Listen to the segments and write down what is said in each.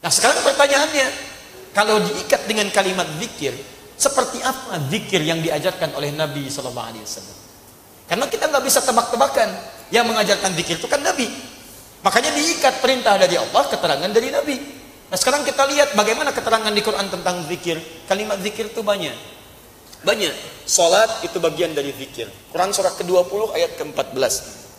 Nah sekarang pertanyaannya, kalau diikat dengan kalimat zikir, seperti apa zikir yang diajarkan oleh Nabi SAW? Karena kita nggak bisa tebak-tebakan, yang mengajarkan zikir itu kan Nabi. Makanya diikat perintah dari Allah, keterangan dari Nabi. Nah sekarang kita lihat bagaimana keterangan di Quran tentang zikir. Kalimat zikir itu banyak. Salat itu bagian dari zikir. Quran surah ke-20 ayat ke-14.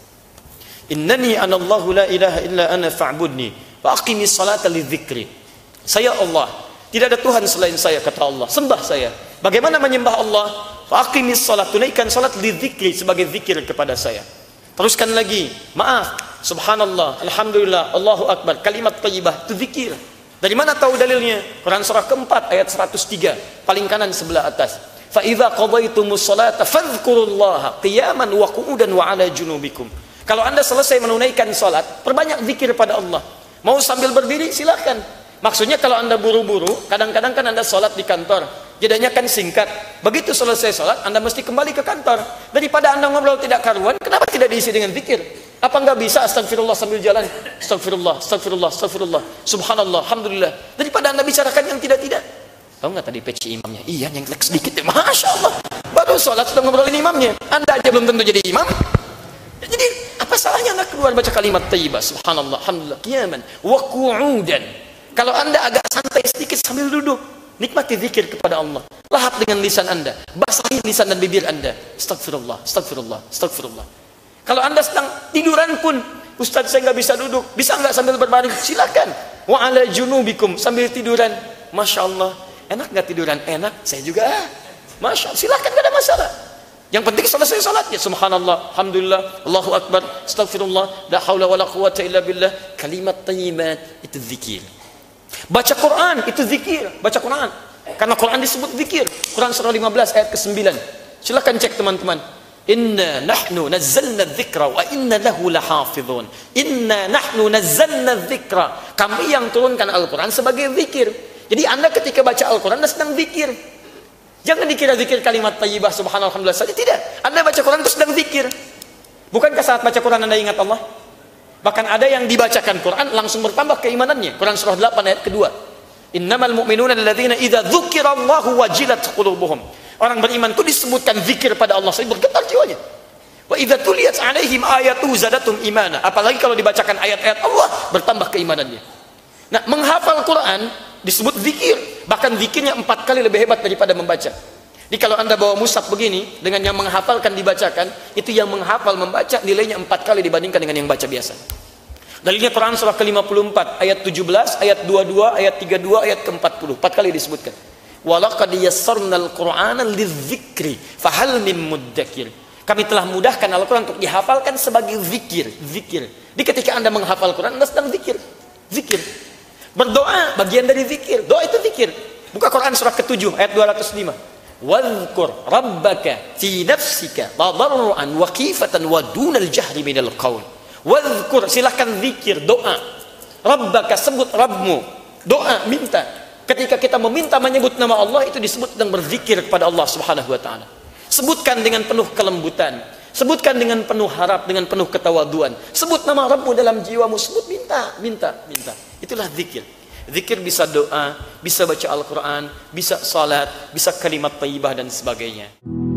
Innani anallahu la ilaha illa ana fa'budni wa aqimis salata lidzikri. Saya Allah, tidak ada Tuhan selain saya, kata Allah. Sembah saya. Bagaimana menyembah Allah? Wa aqimis salat, tunaikan salat lidzikri, sebagai zikir kepada saya. Teruskan lagi, maaf, subhanallah, alhamdulillah, Allahu akbar, kalimat thayyibah itu zikir. Dari mana tahu dalilnya? Quran surah keempat ayat 103, paling kanan sebelah atas. Fa idza qadaytumus salata fadhkurullaha qiyaman wa qu'udan wa 'ala junubikum. Kalau Anda selesai menunaikan salat, perbanyak zikir pada Allah. Mau sambil berdiri silakan. Maksudnya kalau Anda buru-buru, kadang-kadang kan Anda salat di kantor, jedanya kan singkat. Begitu selesai salat, Anda mesti kembali ke kantor. Daripada Anda ngobrol tidak karuan, kenapa tidak diisi dengan zikir? Apa enggak bisa astagfirullah sambil jalan? Astagfirullah, astagfirullah, astagfirullah, subhanallah, alhamdulillah. Daripada Anda bicarakan yang tidak-tidak. Tahu nggak tadi peci imamnya? Iya, yang sedikit ya. Masya Allah. Baru sholat sudah ngobrolin imamnya. Anda aja belum tentu jadi imam. Jadi apa salahnya Anda keluar baca kalimat thayyibah, subhanallah, alhamdulillah, qiyaman wa qu'udan. Kalau Anda agak santai sedikit sambil duduk, nikmati zikir kepada Allah. Lahap dengan lisan Anda, basahi lisan dan bibir Anda. Astagfirullah, astagfirullah, astagfirullah. Kalau Anda sedang tiduran pun, Ustaz saya nggak bisa duduk, bisa nggak sambil berbaring? Silakan. Wa 'ala junubikum, sambil tiduran. Masya Allah, enak nggak tiduran? Enak, saya juga. Masya Allah, silakan, nggak ada masalah. Yang penting selesai salatnya, subhanallah, alhamdulillah, Allahu akbar, astagfirullah, la haula wala quwwata illa billah. Kalimat thayyibat itu zikir. Baca Quran itu zikir, baca Quran. Karena Quran disebut zikir. Quran surah 15 ayat ke-9. Silakan cek teman-teman. Inna nahnu nazzalna dzikra wa inna lahu lahafizun. Inna nahnu nazzalna dzikra. Kami yang turunkan Al-Quran sebagai zikir. Jadi Anda ketika baca Al-Quran Anda sedang zikir. Jangan dikira zikir kalimat thayyibah subhanallah alhamdulillah saja, tidak. Anda baca Quran itu sedang zikir. Bukankah saat baca Quran Anda ingat Allah? Bahkan ada yang dibacakan Quran langsung bertambah keimanannya. Quran surah 8 ayat kedua. Innamal mu'minuna alladzina idza dzukirallahu wajilat qulubuhum. Orang beriman itu disebutkan zikir pada Allah, saya bergetar jiwanya. Wa idza tuliyat 'alaihim ayatu zadatum imana. Apalagi kalau dibacakan ayat-ayat Allah, bertambah keimanannya. Nah, menghafal Quran disebut zikir. Bahkan zikirnya 4 kali lebih hebat daripada membaca. Jadi kalau Anda bawa mushaf begini, dengan yang menghafalkan dibacakan, itu yang menghafal membaca nilainya 4 kali dibandingkan dengan yang baca biasa. Dalilnya Quran surah ke-54 ayat 17, ayat 22, ayat 32, ayat ke-40. 4 kali disebutkan. Walaqad yassarnal Qur'ana lidzikri fahal mim muddakir. Kami telah mudahkan Al-Quran untuk dihafalkan sebagai zikir. Zikir. Jadi ketika Anda menghafal Quran, Anda sedang zikir. Zikir. Berdoa bagian dari zikir. Doa itu zikir. Buka Quran surah ke-7 ayat 205. Wadhkur rabbaka fi nafsika tadarruan wa khifatan wa dunal jahri minal qaul. Wadhkur, silahkan zikir, doa. Rabbaka, sebut Rabbmu. Doa, minta. Ketika kita meminta menyebut nama Allah, itu disebut sedang berzikir kepada Allah Subhanahu wa taala. Sebutkan dengan penuh kelembutan. Sebutkan dengan penuh harap, dengan penuh ketawaduan. Sebut nama Rabbmu dalam jiwamu, sebut, minta, minta, minta. Itulah zikir. Zikir bisa doa, bisa baca Al-Quran, bisa salat, bisa kalimat thayyibah dan sebagainya.